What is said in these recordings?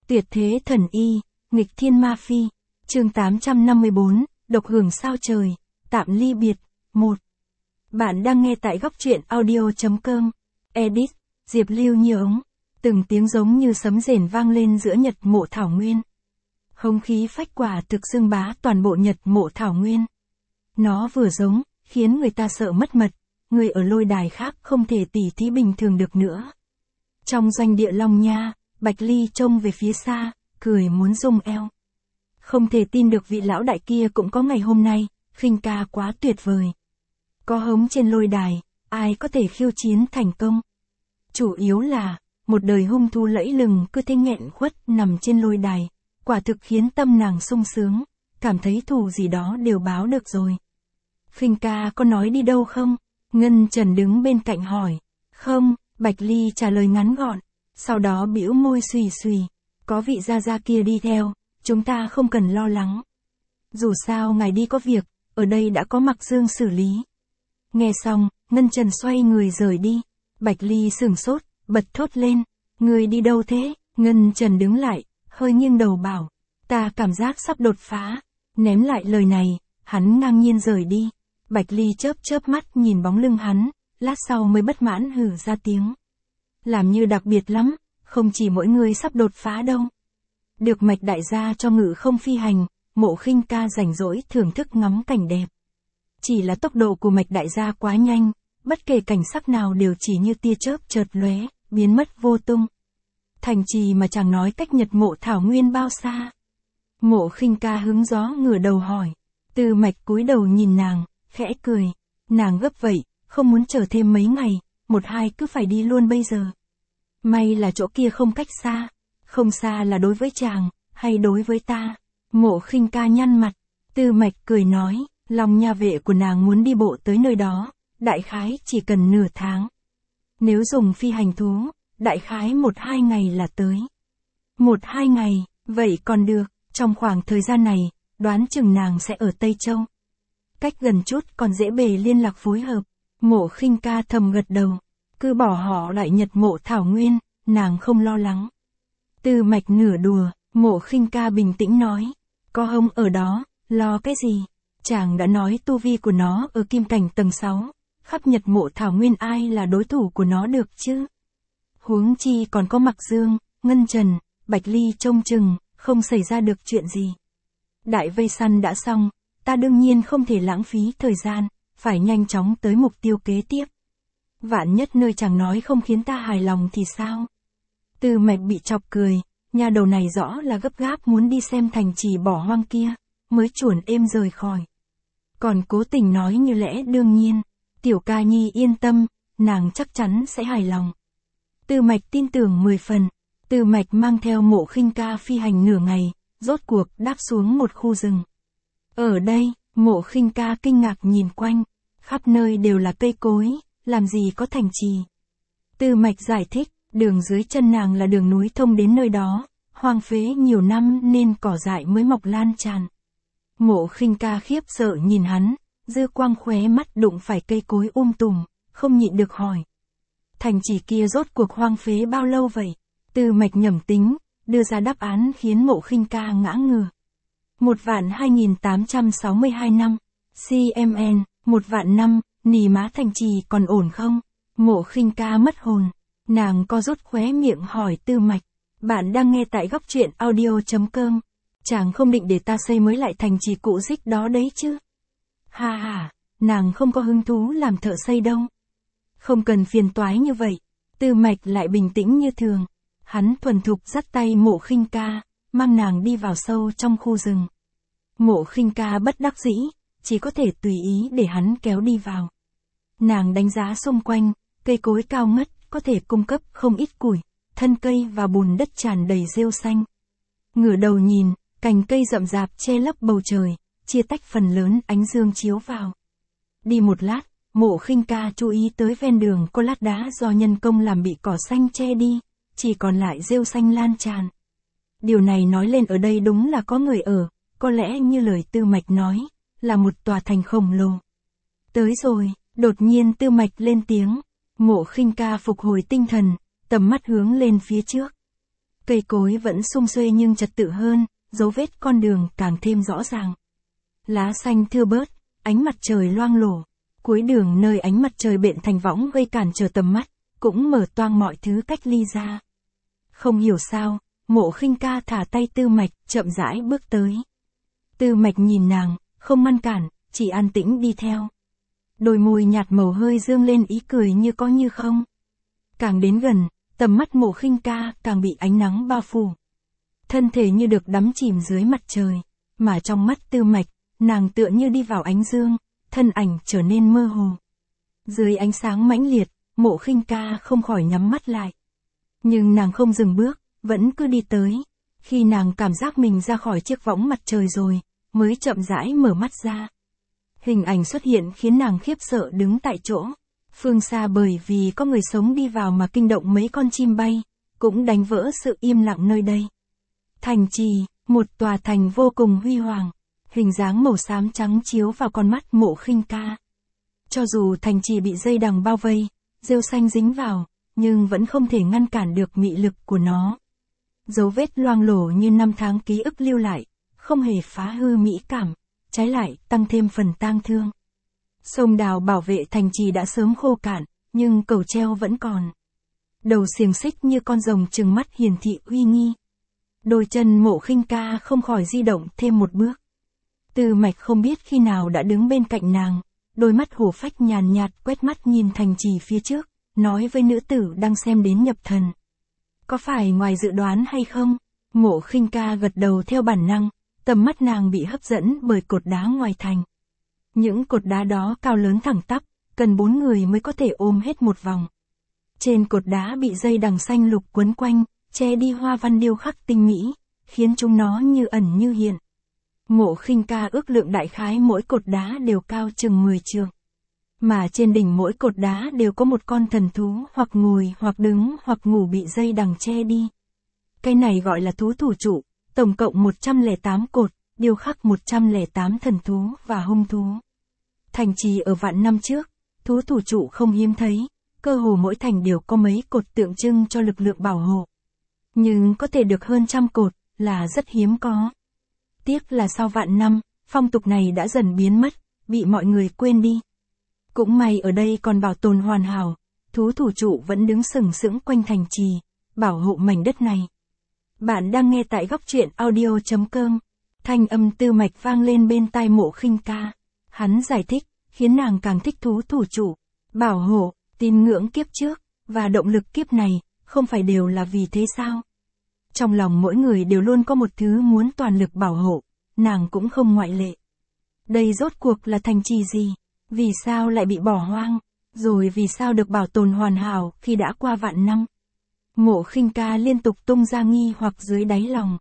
Tuyệt thế thần y, nghịch thiên ma phi. Chương 854, độc hưởng sao trời, tạm ly biệt. 1. Bạn đang nghe tại góc truyện audio.com. Edit, Diệp Lưu Như ống. Từng tiếng giống như sấm rền vang lên giữa Nhật Mộ Thảo Nguyên. Hống khí phách quả thực xưng bá toàn bộ Nhật Mộ Thảo Nguyên. Nó vừa giống, khiến người ta sợ mất mật, người ở lôi đài khác không thể tỉ thí bình thường được nữa. Trong doanh địa Long Nha, Bạch Ly trông về phía xa, cười muốn rung eo. Không thể tin được vị lão đại kia cũng có ngày hôm nay, khinh ca quá tuyệt vời. Có hống trên lôi đài, ai có thể khiêu chiến thành công. Chủ yếu là, một đời hung thú lẫy lừng cứ thế nghẹn khuất nằm trên lôi đài, quả thực khiến tâm nàng sung sướng, cảm thấy thù gì đó đều báo được rồi. Khinh ca có nói đi đâu không? Ngân Trần đứng bên cạnh hỏi. Không, Bạch Ly trả lời ngắn gọn, sau đó bĩu môi xùy xùy. Có vị gia gia kia đi theo, chúng ta không cần lo lắng. Dù sao ngài đi có việc, ở đây đã có Mặc Dương xử lý. Nghe xong, Ngân Trần xoay người rời đi. Bạch Ly sửng sốt, bật thốt lên. Người đi đâu thế? Ngân Trần đứng lại, hơi nghiêng đầu bảo. Ta cảm giác sắp đột phá. Ném lại lời này, hắn ngang nhiên rời đi. Bạch Ly chớp chớp mắt nhìn bóng lưng hắn, lát sau mới bất mãn hừ ra tiếng. Làm như đặc biệt lắm, không chỉ mỗi người sắp đột phá đâu. Được Mạch đại gia cho ngự không phi hành, Mộ Khinh ca rảnh rỗi thưởng thức ngắm cảnh đẹp. Chỉ là tốc độ của Mạch đại gia quá nhanh, bất kể cảnh sắc nào đều chỉ như tia chớp chợt lóe, biến mất vô tung. Thành trì mà chẳng nói cách Nhật Mộ Thảo Nguyên bao xa. Mộ Khinh ca hứng gió ngửa đầu hỏi. Từ Mạch cúi đầu nhìn nàng, khẽ cười. Nàng gấp vậy, không muốn chờ thêm mấy ngày, một hai cứ phải đi luôn bây giờ. May là chỗ kia không cách xa. Không xa là đối với chàng, hay đối với ta? Mộ Khinh ca nhăn mặt. Từ Mạch cười nói, Long Nha vệ của nàng muốn đi bộ tới nơi đó, đại khái chỉ cần nửa tháng. Nếu dùng phi hành thú, đại khái 1-2 ngày là tới. 1-2 ngày, vậy còn được, trong khoảng thời gian này, đoán chừng nàng sẽ ở Tây Châu. Cách gần chút còn dễ bề liên lạc phối hợp. Mộ Khinh ca thầm gật đầu. Cứ bỏ họ lại Nhật Mộ Thảo Nguyên, nàng không lo lắng. Từ Mạch nửa đùa, Mộ Khinh ca bình tĩnh nói. Có hông ở đó, lo cái gì? Chàng đã nói tu vi của nó ở kim cảnh tầng 6. Khắp Nhật Mộ Thảo Nguyên ai là đối thủ của nó được chứ? Huống chi còn có Mặc Dương, Ngân Trần, Bạch Ly trông chừng, không xảy ra được chuyện gì. Đại vây săn đã xong, ta đương nhiên không thể lãng phí thời gian, phải nhanh chóng tới mục tiêu kế tiếp. Vạn nhất nơi chàng nói không khiến ta hài lòng thì sao? Từ Mạch bị chọc cười, nhà đầu này rõ là gấp gáp muốn đi xem thành trì bỏ hoang kia, mới chuồn êm rời khỏi. Còn cố tình nói như lẽ đương nhiên, Tiểu ca nhi yên tâm, nàng chắc chắn sẽ hài lòng. Từ Mạch tin tưởng 10 phần, Từ Mạch mang theo Mộ Khinh ca phi hành nửa ngày, rốt cuộc đáp xuống một khu rừng. Ở đây, Mộ Khinh ca kinh ngạc nhìn quanh, khắp nơi đều là cây cối, làm gì có thành trì. Từ Mạch giải thích, đường dưới chân nàng là đường núi thông đến nơi đó, hoang phế nhiều năm nên cỏ dại mới mọc lan tràn. Mộ Khinh ca khiếp sợ nhìn hắn, dư quang khóe mắt đụng phải cây cối tùm, không nhịn được hỏi. Thành trì kia rốt cuộc hoang phế bao lâu vậy? Từ Mạch nhẩm tính, đưa ra đáp án khiến Mộ Khinh ca ngã ngửa. 1.2862 năm. CMN, 1.000 năm, nì má thành trì còn ổn không? Mộ Khinh ca mất hồn. Nàng co rút khóe miệng hỏi Từ Mạch. Bạn đang nghe tại góc truyện audio.com. Chàng không định để ta xây mới lại thành trì cũ dích đó đấy chứ? Ha ha, nàng không có hứng thú làm thợ xây đâu. Không cần phiền toái như vậy. Từ Mạch lại bình tĩnh như thường. Hắn thuần thục dắt tay Mộ Khinh ca, mang nàng đi vào sâu trong khu rừng. Mộ Khinh ca bất đắc dĩ, chỉ có thể tùy ý để hắn kéo đi vào. Nàng đánh giá xung quanh, cây cối cao ngất, có thể cung cấp không ít củi, thân cây và bùn đất tràn đầy rêu xanh. Ngửa đầu nhìn, cành cây rậm rạp che lấp bầu trời, chia tách phần lớn ánh dương chiếu vào. Đi một lát, Mộ Khinh ca chú ý tới ven đường có lát đá do nhân công làm bị cỏ xanh che đi, chỉ còn lại rêu xanh lan tràn. Điều này nói lên ở đây đúng là có người ở, có lẽ như lời Từ Mạch nói, là một tòa thành khổng lồ. Tới rồi, đột nhiên Từ Mạch lên tiếng. Mộ Khinh ca phục hồi tinh thần, tầm mắt hướng lên phía trước. Cây cối vẫn sum xuê nhưng trật tự hơn, dấu vết con đường càng thêm rõ ràng. Lá xanh thưa bớt, ánh mặt trời loang lổ. Cuối đường nơi ánh mặt trời bện thành võng gây cản trở tầm mắt, cũng mở toang mọi thứ cách ly ra. Không hiểu sao, Mộ Khinh Ca thả tay Tư Mạch, chậm rãi bước tới. Tư Mạch nhìn nàng, không ngăn cản, chỉ an tĩnh đi theo. Đôi môi nhạt màu hơi dương lên ý cười như có như không. Càng đến gần, tầm mắt Mộ Khinh Ca càng bị ánh nắng bao phủ. Thân thể như được đắm chìm dưới mặt trời, mà trong mắt Tư Mạch, nàng tựa như đi vào ánh dương, thân ảnh trở nên mơ hồ. Dưới ánh sáng mãnh liệt, Mộ Khinh Ca không khỏi nhắm mắt lại. Nhưng nàng không dừng bước, vẫn cứ đi tới. Khi nàng cảm giác mình ra khỏi chiếc võng mặt trời rồi, mới chậm rãi mở mắt ra. Hình ảnh xuất hiện khiến nàng khiếp sợ đứng tại chỗ. Phương xa bởi vì có người sống đi vào mà kinh động mấy con chim bay, cũng đánh vỡ sự im lặng nơi đây. Thành trì, một tòa thành vô cùng huy hoàng. Hình dáng màu xám trắng chiếu vào con mắt Mộ Khinh Ca. Cho dù thành trì bị dây đằng bao vây, rêu xanh dính vào, nhưng vẫn không thể ngăn cản được mị lực của nó. Dấu vết loang lổ như năm tháng ký ức lưu lại, không hề phá hư mỹ cảm, trái lại tăng thêm phần tang thương. Sông đào bảo vệ thành trì đã sớm khô cạn, nhưng cầu treo vẫn còn. Đầu xiềng xích như con rồng trừng mắt hiển thị uy nghi. Đôi chân Mộ Khinh Ca không khỏi di động thêm một bước. Tư Mạch không biết khi nào đã đứng bên cạnh nàng, đôi mắt hổ phách nhàn nhạt quét mắt nhìn thành trì phía trước, nói với nữ tử đang xem đến nhập thần. Có phải ngoài dự đoán hay không? Mộ Khinh Ca gật đầu theo bản năng, tầm mắt nàng bị hấp dẫn bởi cột đá ngoài thành. Những cột đá đó cao lớn thẳng tắp, cần 4 người mới có thể ôm hết một vòng. Trên cột đá bị dây đằng xanh lục quấn quanh, che đi hoa văn điêu khắc tinh mỹ, khiến chúng nó như ẩn như hiện. Mộ Khinh Ca ước lượng đại khái mỗi cột đá đều cao chừng 10 trượng. Mà trên đỉnh mỗi cột đá đều có một con thần thú hoặc ngồi hoặc đứng hoặc ngủ bị dây đằng che đi. Cái này gọi là thú thủ trụ, tổng cộng 108 cột, điêu khắc 108 thần thú và hung thú. Thành trì ở vạn năm trước, thú thủ trụ không hiếm thấy, cơ hồ mỗi thành đều có mấy cột tượng trưng cho lực lượng bảo hộ. Nhưng có thể được hơn trăm cột, là rất hiếm có. Tiếc là sau vạn năm, phong tục này đã dần biến mất, bị mọi người quên đi. Cũng may ở đây còn bảo tồn hoàn hảo, thú thủ trụ vẫn đứng sừng sững quanh thành trì, bảo hộ mảnh đất này. Bạn đang nghe tại góc truyện audio.com. Thanh âm Tư Mạch vang lên bên tai Mộ Khinh Ca. Hắn giải thích, khiến nàng càng thích thú thủ trụ, bảo hộ, tín ngưỡng kiếp trước, và động lực kiếp này, không phải đều là vì thế sao? Trong lòng mỗi người đều luôn có một thứ muốn toàn lực bảo hộ, nàng cũng không ngoại lệ. Đây rốt cuộc là thành trì gì? Vì sao lại bị bỏ hoang? Rồi vì sao được bảo tồn hoàn hảo khi đã qua vạn năm? Mộ Khinh Ca liên tục tung ra nghi hoặc dưới đáy lòng.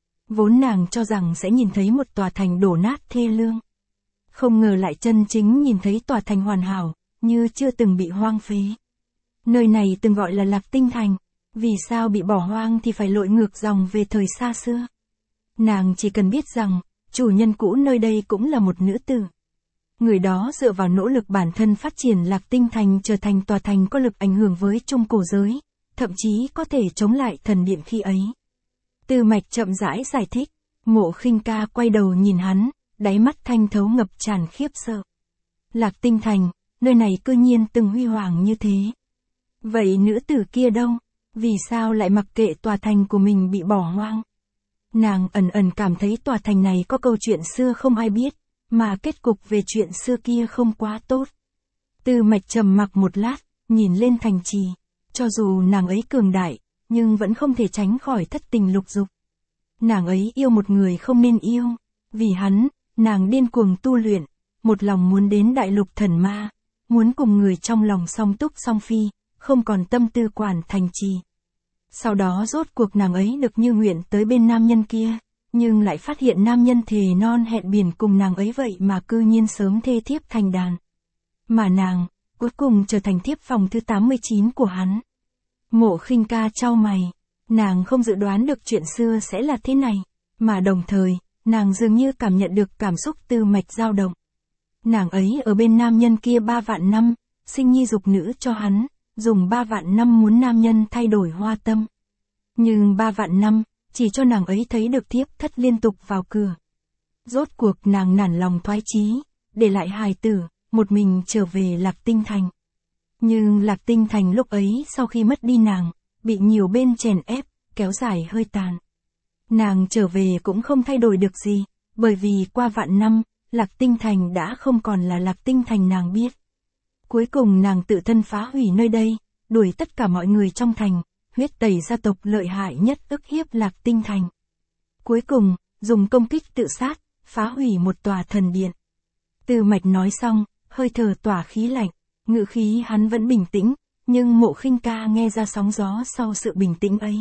Vốn nàng cho rằng sẽ nhìn thấy một tòa thành đổ nát thê lương. Không ngờ lại chân chính nhìn thấy tòa thành hoàn hảo, như chưa từng bị hoang phế. Nơi này từng gọi là Lạc Tinh Thành, vì sao bị bỏ hoang thì phải lội ngược dòng về thời xa xưa. Nàng chỉ cần biết rằng, chủ nhân cũ nơi đây cũng là một nữ tử. Người đó dựa vào nỗ lực bản thân phát triển Lạc Tinh Thành trở thành tòa thành có lực ảnh hưởng với trung cổ giới, thậm chí có thể chống lại thần điện khi ấy. Tư Mạch chậm rãi giải thích, Mộ Khinh Ca quay đầu nhìn hắn, đáy mắt thanh thấu ngập tràn khiếp sợ. Lạc Tinh Thành, nơi này cư nhiên từng huy hoàng như thế. Vậy nữ tử kia đâu? Vì sao lại mặc kệ tòa thành của mình bị bỏ hoang? Nàng ẩn ẩn cảm thấy tòa thành này có câu chuyện xưa không ai biết, mà kết cục về chuyện xưa kia không quá tốt. Tư Mạch trầm mặc một lát, nhìn lên thành trì. Cho dù nàng ấy cường đại, nhưng vẫn không thể tránh khỏi thất tình lục dục. Nàng ấy yêu một người không nên yêu. Vì hắn, nàng điên cuồng tu luyện, một lòng muốn đến đại lục thần ma, muốn cùng người trong lòng song túc song phi, không còn tâm tư quản thành trì. Sau đó rốt cuộc nàng ấy được như nguyện tới bên nam nhân kia, nhưng lại phát hiện nam nhân thề non hẹn biển cùng nàng ấy vậy mà cư nhiên sớm thê thiếp thành đàn. Mà nàng, cuối cùng trở thành thiếp phòng thứ 89 của hắn. Mộ Khinh Ca chau mày, nàng không dự đoán được chuyện xưa sẽ là thế này, mà đồng thời, nàng dường như cảm nhận được cảm xúc Tư Mạch dao động. Nàng ấy ở bên nam nhân kia 3 vạn năm, sinh nhi dục nữ cho hắn, dùng 3 vạn năm muốn nam nhân thay đổi hoa tâm. Nhưng 3 vạn năm, chỉ cho nàng ấy thấy được thiếp thất liên tục vào cửa. Rốt cuộc nàng nản lòng thoái chí, để lại hài tử, một mình trở về Lạc Tinh Thành. Nhưng Lạc Tinh Thành lúc ấy sau khi mất đi nàng, bị nhiều bên chèn ép, kéo dài hơi tàn. Nàng trở về cũng không thay đổi được gì, bởi vì qua vạn năm, Lạc Tinh Thành đã không còn là Lạc Tinh Thành nàng biết. Cuối cùng nàng tự thân phá hủy nơi đây, đuổi tất cả mọi người trong thành, huyết tẩy gia tộc lợi hại nhất ức hiếp Lạc Tinh Thành. Cuối cùng, dùng công kích tự sát, phá hủy một tòa thần điện. Tư Mạch nói xong, hơi thở tỏa khí lạnh, ngữ khí hắn vẫn bình tĩnh, nhưng Mộ Khinh Ca nghe ra sóng gió sau sự bình tĩnh ấy.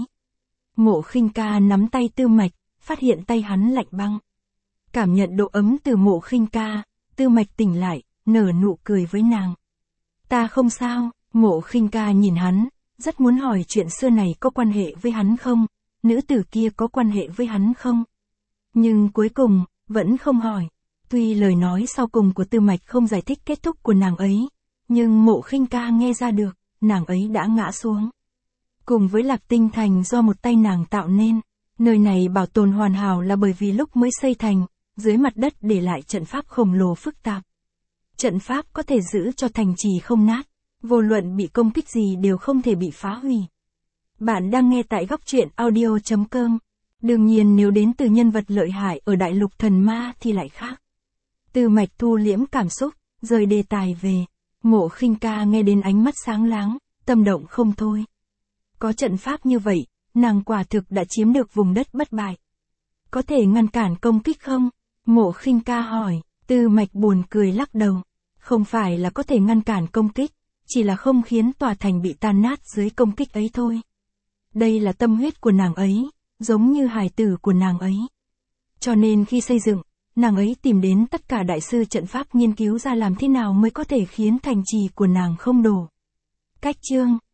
Mộ Khinh Ca nắm tay Tư Mạch, phát hiện tay hắn lạnh băng. Cảm nhận độ ấm từ Mộ Khinh Ca, Tư Mạch tỉnh lại, nở nụ cười với nàng. Ta không sao, Mộ Khinh Ca nhìn hắn, rất muốn hỏi chuyện xưa này có quan hệ với hắn không, nữ tử kia có quan hệ với hắn không. Nhưng cuối cùng, vẫn không hỏi. Tuy lời nói sau cùng của Tư Mạch không giải thích kết thúc của nàng ấy, nhưng Mộ Khinh Ca nghe ra được, nàng ấy đã ngã xuống. Cùng với Lạc Tinh Thành do một tay nàng tạo nên, nơi này bảo tồn hoàn hảo là bởi vì lúc mới xây thành, dưới mặt đất để lại trận pháp khổng lồ phức tạp. Trận pháp có thể giữ cho thành trì không nát, vô luận bị công kích gì đều không thể bị phá hủy. Bạn đang nghe tại góc truyện audio.com. Đương nhiên nếu đến từ nhân vật lợi hại ở đại lục thần ma thì lại khác. Tư Mạch thu liễm cảm xúc, rời đề tài về. Mộ Khinh Ca nghe đến ánh mắt sáng láng, tâm động không thôi. Có trận pháp như vậy, nàng quả thực đã chiếm được vùng đất bất bại. Có thể ngăn cản công kích không? Mộ Khinh Ca hỏi. Tư Mạch buồn cười lắc đầu. Không phải là có thể ngăn cản công kích, chỉ là không khiến tòa thành bị tan nát dưới công kích ấy thôi. Đây là tâm huyết của nàng ấy, giống như hài tử của nàng ấy. Cho nên khi xây dựng, nàng ấy tìm đến tất cả đại sư trận pháp nghiên cứu ra làm thế nào mới có thể khiến thành trì của nàng không đổ. Cách chương